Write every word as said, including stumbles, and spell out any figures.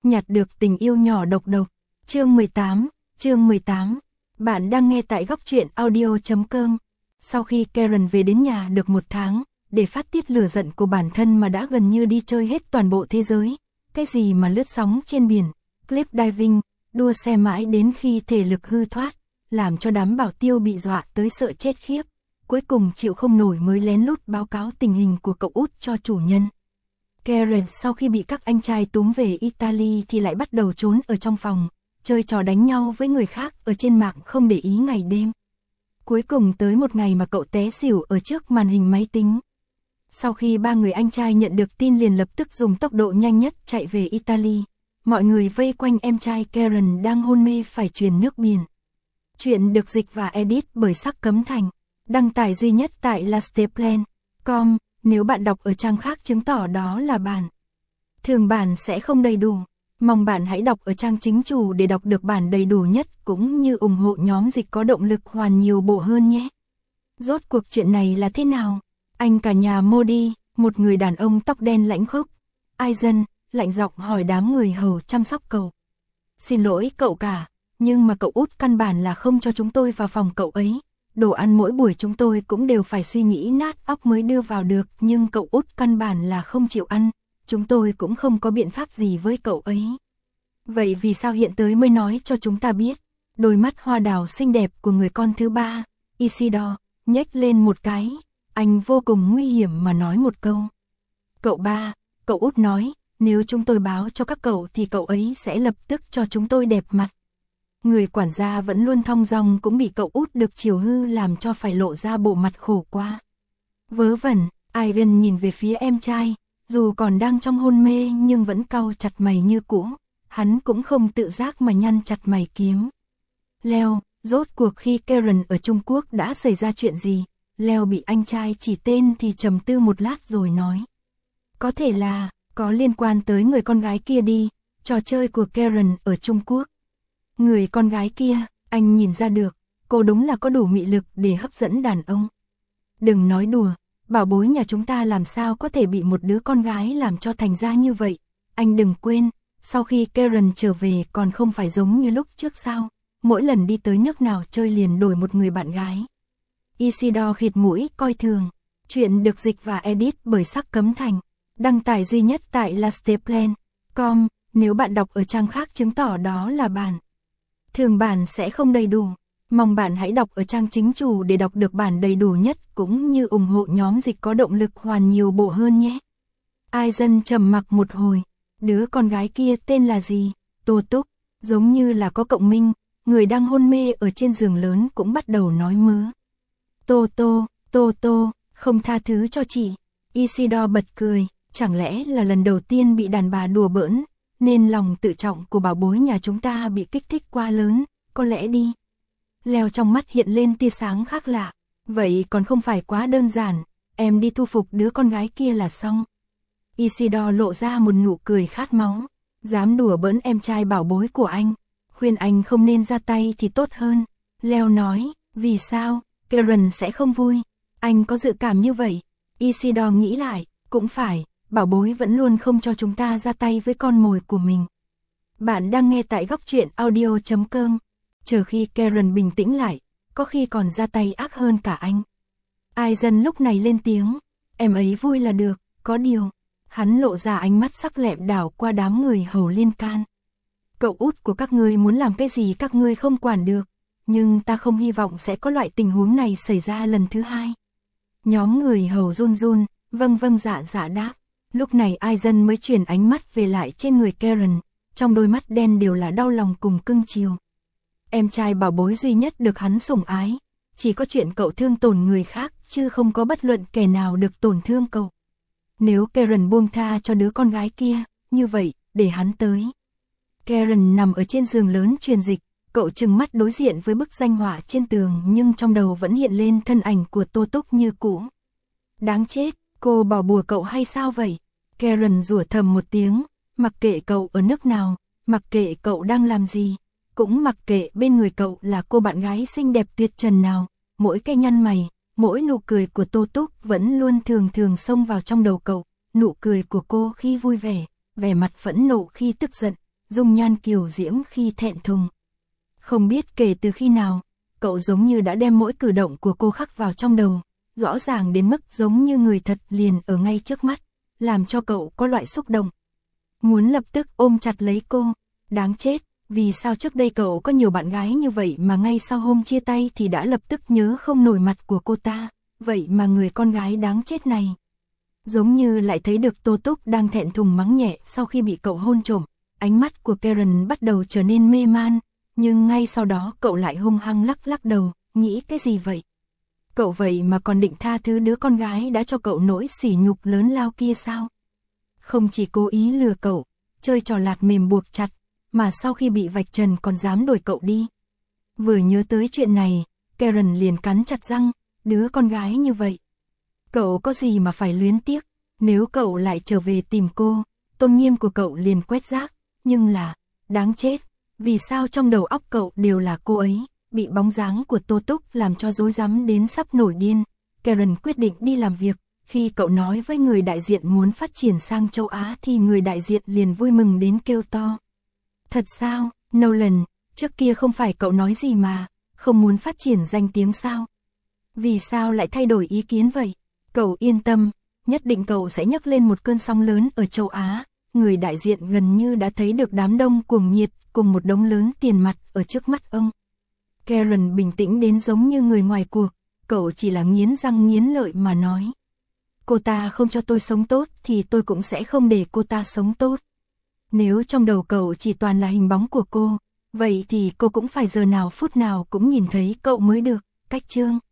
nhặt được tình yêu nhỏ độc độc. Chương mười tám, chương mười tám. Bạn đang nghe tại góc truyện audio chấm com. Sau khi Karen về đến nhà được một tháng, để phát tiết lửa giận của bản thân mà đã gần như đi chơi hết toàn bộ thế giới, cái gì mà lướt sóng trên biển, cliff diving, đua xe mãi đến khi thể lực hư thoát, làm cho đám bảo tiêu bị dọa tới sợ chết khiếp, cuối cùng chịu không nổi mới lén lút báo cáo tình hình của cậu út cho chủ nhân. Karen sau khi bị các anh trai túm về Italy thì lại bắt đầu trốn ở trong phòng, chơi trò đánh nhau với người khác ở trên mạng không để ý ngày đêm. Cuối cùng tới một ngày mà cậu té xỉu ở trước màn hình máy tính. Sau khi ba người anh trai nhận được tin liền lập tức dùng tốc độ nhanh nhất chạy về Italy. Mọi người vây quanh em trai Karen đang hôn mê phải truyền nước biển. Chuyện được dịch và edit bởi Sắc Cấm Thành. Đăng tải duy nhất tại lasteplan chấm com. Nếu bạn đọc ở trang khác chứng tỏ đó là bản thường bản sẽ không đầy đủ. Mong bạn hãy đọc ở trang chính chủ để đọc được bản đầy đủ nhất cũng như ủng hộ nhóm dịch có động lực hoàn nhiều bộ hơn nhé. Rốt cuộc chuyện này là thế nào? Anh cả nhà Modi, một người đàn ông tóc đen lãnh khốc, Aizen, lạnh giọng hỏi đám người hầu chăm sóc cậu. Xin lỗi cậu cả, nhưng mà cậu út căn bản là không cho chúng tôi vào phòng cậu ấy. Đồ ăn mỗi buổi chúng tôi cũng đều phải suy nghĩ nát óc mới đưa vào được, nhưng cậu út căn bản là không chịu ăn, chúng tôi cũng không có biện pháp gì với cậu ấy. Vậy vì sao hiện tới mới nói cho chúng ta biết? Đôi mắt hoa đào xinh đẹp của người con thứ ba, Isidore, nhếch lên một cái, anh vô cùng nguy hiểm mà nói một câu. Cậu ba, cậu út nói, nếu chúng tôi báo cho các cậu thì cậu ấy sẽ lập tức cho chúng tôi đẹp mặt. Người quản gia vẫn luôn thong dong cũng bị cậu út được chiều hư làm cho phải lộ ra bộ mặt khổ qua. Vớ vẩn, Ivan nhìn về phía em trai, dù còn đang trong hôn mê nhưng vẫn cau chặt mày như cũ, hắn cũng không tự giác mà nhăn chặt mày kiếm. Leo, rốt cuộc khi Karen ở Trung Quốc đã xảy ra chuyện gì? Leo bị anh trai chỉ tên thì trầm tư một lát rồi nói. Có thể là, có liên quan tới người con gái kia đi, trò chơi của Karen ở Trung Quốc. Người con gái kia, anh nhìn ra được, cô đúng là có đủ mị lực để hấp dẫn đàn ông. Đừng nói đùa, bảo bối nhà chúng ta làm sao có thể bị một đứa con gái làm cho thành ra như vậy. Anh đừng quên, sau khi Karen trở về còn không phải giống như lúc trước sao, mỗi lần đi tới nước nào chơi liền đổi một người bạn gái. Isidore khịt mũi coi thường. Chuyện được dịch và edit bởi Sắc Cấm Thành. Đăng tải duy nhất tại lasteplan chấm com. Nếu bạn đọc ở trang khác chứng tỏ đó là bản thường bản sẽ không đầy đủ. Mong bạn hãy đọc ở trang chính chủ để đọc được bản đầy đủ nhất cũng như ủng hộ nhóm dịch có động lực hoàn nhiều bộ hơn nhé. Aizen trầm mặc một hồi. Đứa con gái kia tên là gì? Tô Túc. Giống như là có cộng minh. Người đang hôn mê ở trên giường lớn cũng bắt đầu nói mớ. Tô Tô, Tô Tô, không tha thứ cho chị. Isidore bật cười. Chẳng lẽ là lần đầu tiên bị đàn bà đùa bỡn, nên lòng tự trọng của bảo bối nhà chúng ta bị kích thích quá lớn, có lẽ đi. Leo trong mắt hiện lên tia sáng khác lạ. Vậy còn không phải quá đơn giản, em đi thu phục đứa con gái kia là xong. Isidore lộ ra một nụ cười khát máu. Dám đùa bỡn em trai bảo bối của anh, khuyên anh không nên ra tay thì tốt hơn. Leo nói, vì sao, Karen sẽ không vui. Anh có dự cảm như vậy. Isidore nghĩ lại, cũng phải. Bảo bối vẫn luôn không cho chúng ta ra tay với con mồi của mình. Bạn đang nghe tại góc truyện audio chấm com. Chờ khi Karen bình tĩnh lại, có khi còn ra tay ác hơn cả anh. Aizen lúc này lên tiếng, em ấy vui là được, có điều. Hắn lộ ra ánh mắt sắc lẹm đảo qua đám người hầu liên can. Cậu út của các ngươi muốn làm cái gì các ngươi không quản được, nhưng ta không hy vọng sẽ có loại tình huống này xảy ra lần thứ hai. Nhóm người hầu run run, vâng vâng dạ dạ đáp. Lúc này Aizen mới chuyển ánh mắt về lại trên người Karen, trong đôi mắt đen đều là đau lòng cùng cưng chiều. Em trai bảo bối duy nhất được hắn sủng ái, chỉ có chuyện cậu thương tổn người khác chứ không có bất luận kẻ nào được tổn thương cậu. Nếu Karen buông tha cho đứa con gái kia, như vậy, để hắn tới. Karen nằm ở trên giường lớn truyền dịch, cậu trừng mắt đối diện với bức danh họa trên tường nhưng trong đầu vẫn hiện lên thân ảnh của Tô Túc như cũ. Đáng chết, cô bỏ bùa cậu hay sao vậy? Karen rủa thầm một tiếng, mặc kệ cậu ở nước nào, mặc kệ cậu đang làm gì, cũng mặc kệ bên người cậu là cô bạn gái xinh đẹp tuyệt trần nào, mỗi cái nhăn mày, mỗi nụ cười của Tô Túc vẫn luôn thường thường xông vào trong đầu cậu, nụ cười của cô khi vui vẻ, vẻ mặt phẫn nộ khi tức giận, dung nhan kiều diễm khi thẹn thùng. Không biết kể từ khi nào, cậu giống như đã đem mỗi cử động của cô khắc vào trong đầu, rõ ràng đến mức giống như người thật liền ở ngay trước mắt, làm cho cậu có loại xúc động. Muốn lập tức ôm chặt lấy cô, đáng chết, vì sao trước đây cậu có nhiều bạn gái như vậy mà ngay sau hôm chia tay thì đã lập tức nhớ không nổi mặt của cô ta, vậy mà người con gái đáng chết này. Giống như lại thấy được Tô Túc đang thẹn thùng mắng nhẹ sau khi bị cậu hôn trộm, ánh mắt của Karen bắt đầu trở nên mê man, nhưng ngay sau đó cậu lại hung hăng lắc lắc đầu, nghĩ cái gì vậy? Cậu vậy mà còn định tha thứ đứa con gái đã cho cậu nỗi sỉ nhục lớn lao kia sao? Không chỉ cố ý lừa cậu, chơi trò lạt mềm buộc chặt, mà sau khi bị vạch trần còn dám đuổi cậu đi. Vừa nhớ tới chuyện này, Karen liền cắn chặt răng, đứa con gái như vậy. Cậu có gì mà phải luyến tiếc, nếu cậu lại trở về tìm cô, tôn nghiêm của cậu liền quét rác, nhưng là, đáng chết, vì sao trong đầu óc cậu đều là cô ấy, bị bóng dáng của Tô Túc làm cho rối rắm đến sắp nổi điên. Karen quyết định đi làm việc, khi cậu nói với người đại diện muốn phát triển sang châu Á thì người đại diện liền vui mừng đến kêu to. Thật sao, Nolan, trước kia không phải cậu nói gì mà, không muốn phát triển danh tiếng sao? Vì sao lại thay đổi ý kiến vậy? Cậu yên tâm, nhất định cậu sẽ nhấc lên một cơn sóng lớn ở châu Á. Người đại diện gần như đã thấy được đám đông cuồng nhiệt cùng một đống lớn tiền mặt ở trước mắt ông. Karen bình tĩnh đến giống như người ngoài cuộc, cậu chỉ là nghiến răng nghiến lợi mà nói. Cô ta không cho tôi sống tốt thì tôi cũng sẽ không để cô ta sống tốt. Nếu trong đầu cậu chỉ toàn là hình bóng của cô, vậy thì cô cũng phải giờ nào phút nào cũng nhìn thấy cậu mới được. Cách chương